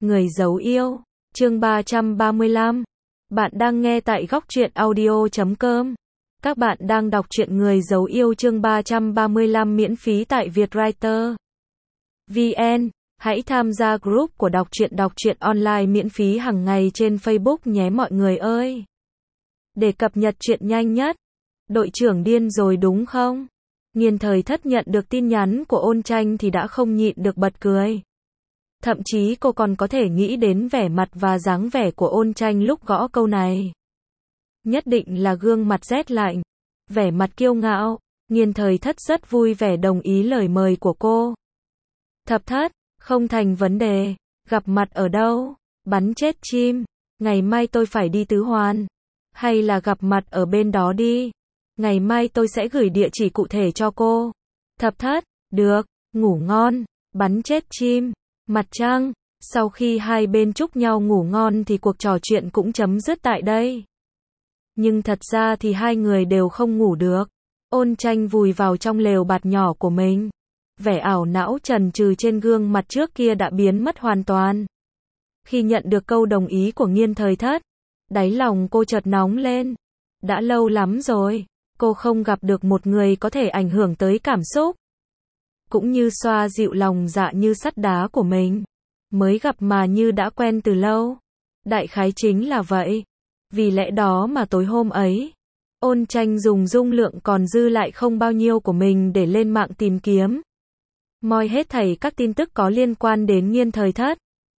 Người giấu yêu, chương 335. Bạn đang nghe tại góc truyện audio.com. Các bạn đang đọc truyện Người giấu yêu chương 335 miễn phí tại Vietwriter VN. Hãy tham gia group của đọc truyện online miễn phí hàng ngày trên Facebook nhé mọi người ơi. Để cập nhật truyện nhanh nhất. Đội trưởng điên rồi đúng không? Nghiên Thời Thất nhận được tin nhắn của Ôn Tranh thì đã không nhịn được bật cười. Thậm chí cô còn có thể nghĩ đến vẻ mặt và dáng vẻ của Ôn Tranh lúc gõ câu này. Nhất định là gương mặt rét lạnh, vẻ mặt kiêu ngạo. Nghiên Thời Thất rất vui vẻ đồng ý lời mời của cô. Thập Thất, không thành vấn đề, gặp mặt ở đâu? Bắn chết chim, ngày mai tôi phải đi Tứ Hoàn. Hay là gặp mặt ở bên đó đi. Ngày mai tôi sẽ gửi địa chỉ cụ thể cho cô. Thập Thất, được, ngủ ngon, bắn chết chim. Mặt trăng, sau khi hai bên chúc nhau ngủ ngon thì cuộc trò chuyện cũng chấm dứt tại đây. Nhưng thật ra thì hai người đều không ngủ được. Ôn Tranh vùi vào trong lều bạt nhỏ của mình. Vẻ ảo não chần chừ trên gương mặt trước kia đã biến mất hoàn toàn. Khi nhận được câu đồng ý của Nghiên Thời Thất, đáy lòng cô chợt nóng lên. Đã lâu lắm rồi, cô không gặp được một người có thể ảnh hưởng tới cảm xúc, cũng như xoa dịu lòng dạ như sắt đá của mình. Mới gặp mà như đã quen từ lâu. Đại khái chính là vậy. Vì lẽ đó mà tối hôm ấy, Ôn Tranh dùng dung lượng còn dư lại không bao nhiêu của mình để lên mạng tìm kiếm, moi hết thảy các tin tức có liên quan đến Nghiên Thời Thất.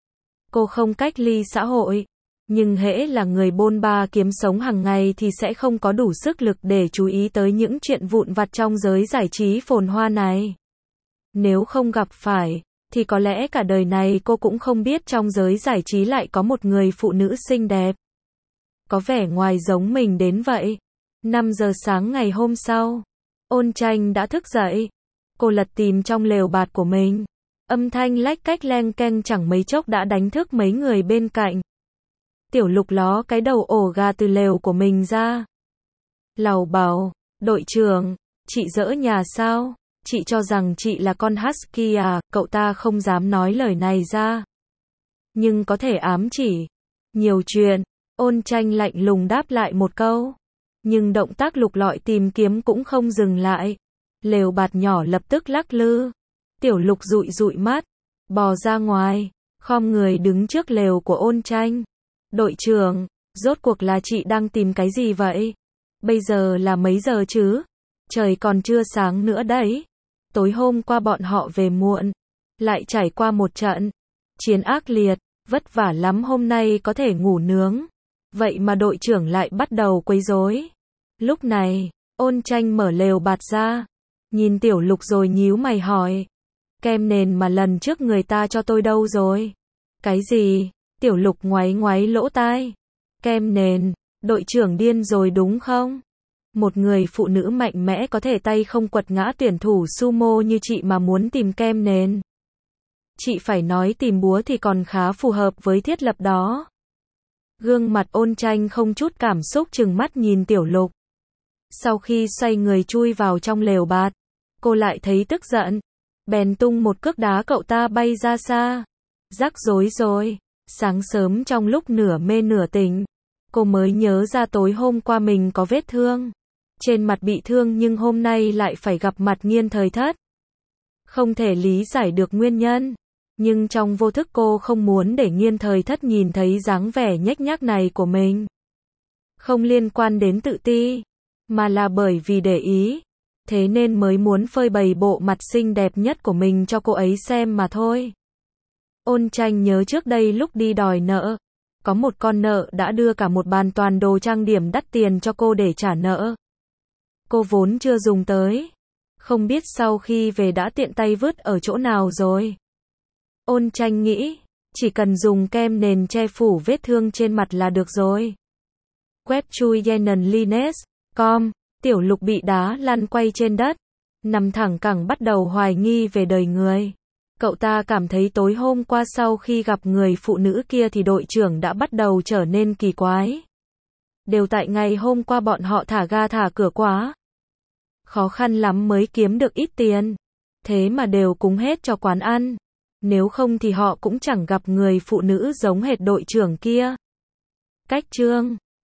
Cô không cách ly xã hội, nhưng hễ là người bôn ba kiếm sống hàng ngày thì sẽ không có đủ sức lực để chú ý tới những chuyện vụn vặt trong giới giải trí phồn hoa này. Nếu không gặp phải, thì có lẽ cả đời này cô cũng không biết trong giới giải trí lại có một người phụ nữ xinh đẹp, có vẻ ngoài giống mình đến vậy. 5 giờ sáng ngày hôm sau, Ôn Tranh đã thức dậy. Cô lật tìm trong lều bạt của mình. Âm thanh lách cách leng keng chẳng mấy chốc đã đánh thức mấy người bên cạnh. Tiểu Lục ló cái đầu ổ gà từ lều của mình ra. Lầu bầu, đội trưởng, chị dỡ nhà sao? Chị cho rằng chị là con husky à? Cậu ta không dám nói lời này ra, nhưng có thể ám chỉ. Nhiều chuyện. Ôn Tranh lạnh lùng đáp lại một câu. Nhưng động tác lục lọi tìm kiếm cũng không dừng lại. Lều bạt nhỏ lập tức lắc lư. Tiểu Lục dụi dụi mắt, bò ra ngoài, khom người đứng trước lều của Ôn Tranh. Đội trưởng, rốt cuộc là chị đang tìm cái gì vậy? Bây giờ là mấy giờ chứ? Trời còn chưa sáng nữa đấy. Tối hôm qua bọn họ về muộn, lại trải qua một trận chiến ác liệt, vất vả lắm, hôm nay có thể ngủ nướng. Vậy mà đội trưởng lại bắt đầu quấy rối. Lúc này, Ôn Tranh mở lều bạt ra, nhìn Tiểu Lục rồi nhíu mày hỏi. Kem nền mà lần trước người ta cho tôi đâu rồi? Cái gì? Tiểu Lục ngoáy ngoáy lỗ tai. Kem nền, đội trưởng điên rồi đúng không? Một người phụ nữ mạnh mẽ có thể tay không quật ngã tuyển thủ sumo như chị mà muốn tìm kem nền. Chị phải nói tìm búa thì còn khá phù hợp với thiết lập đó. Gương mặt Ôn Tranh không chút cảm xúc trừng mắt nhìn Tiểu Lục. Sau khi xoay người chui vào trong lều bạt, cô lại thấy tức giận. Bèn tung một cước đá cậu ta bay ra xa. Rắc rối rồi. Sáng sớm trong lúc nửa mê nửa tỉnh, cô mới nhớ ra tối hôm qua mình có vết thương trên mặt bị thương, nhưng hôm nay lại phải gặp mặt Nghiên Thời Thất. Không thể lý giải được nguyên nhân, nhưng trong vô thức cô không muốn để Nghiên Thời Thất nhìn thấy dáng vẻ nhếch nhác này của mình. Không liên quan đến tự ti, mà là bởi vì để ý, thế nên mới muốn phơi bày bộ mặt xinh đẹp nhất của mình cho cô ấy xem mà thôi. Ôn Tranh nhớ trước đây lúc đi đòi nợ, có một con nợ đã đưa cả một bàn toàn đồ trang điểm đắt tiền cho cô để trả nợ. Cô vốn chưa dùng tới, không biết sau khi về đã tiện tay vứt ở chỗ nào rồi. Ôn Tranh nghĩ, chỉ cần dùng kem nền che phủ vết thương trên mặt là được rồi. Web chui yenenlines.com, Tiểu Lục bị đá lăn quay trên đất, nằm thẳng cẳng bắt đầu hoài nghi về đời người. Cậu ta cảm thấy tối hôm qua sau khi gặp người phụ nữ kia thì đội trưởng đã bắt đầu trở nên kỳ quái. Đều tại ngày hôm qua bọn họ thả ga thả cửa quá. Khó khăn lắm mới kiếm được ít tiền, thế mà đều cúng hết cho quán ăn. nếu không thì họ cũng chẳng gặp người phụ nữ giống hệt đội trưởng kia. Cách chương